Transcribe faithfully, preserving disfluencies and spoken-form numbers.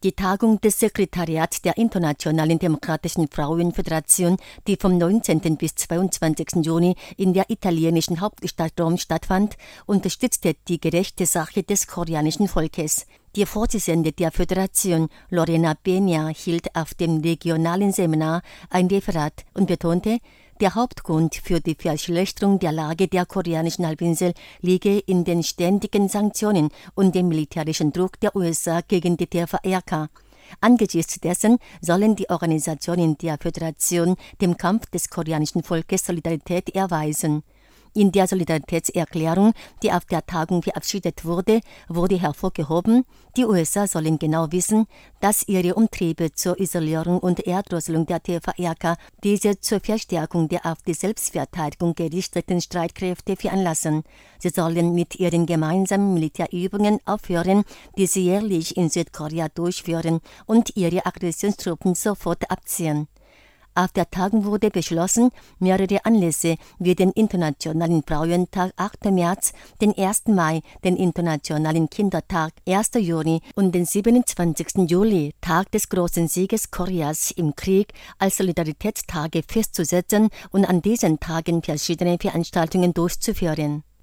Die Tagung des Sekretariats der Internationalen Demokratischen Frauenföderation, die vom neunzehnten bis zweiundzwanzigsten Juni in der italienischen Hauptstadt Rom stattfand, unterstützte die gerechte Sache des koreanischen Volkes. Die Vorsitzende der Föderation, Lorena Peña, hielt auf dem regionalen Seminar ein Referat und betonte, der Hauptgrund für die Verschlechterung der Lage der koreanischen Halbinsel liege in den ständigen Sanktionen und dem militärischen Druck der U S A gegen die T V R K. Angesichts dessen sollen die Organisationen der Föderation dem Kampf des koreanischen Volkes Solidarität erweisen. In der Solidaritätserklärung, die auf der Tagung verabschiedet wurde, wurde hervorgehoben, die U S A sollen genau wissen, dass ihre Umtriebe zur Isolierung und Erdrosselung der T V R K diese zur Verstärkung der auf die Selbstverteidigung gerichteten Streitkräfte veranlassen. Sie sollen mit ihren gemeinsamen Militärübungen aufhören, die sie jährlich in Südkorea durchführen, und ihre Aggressionstruppen sofort abziehen. Auf der Tagung wurde beschlossen, mehrere Anlässe wie den Internationalen Frauentag achten März, den ersten Mai, den Internationalen Kindertag ersten Juni und den siebenundzwanzigsten Juli, Tag des großen Sieges Koreas im Krieg, als Solidaritätstage festzusetzen und an diesen Tagen verschiedene Veranstaltungen durchzuführen.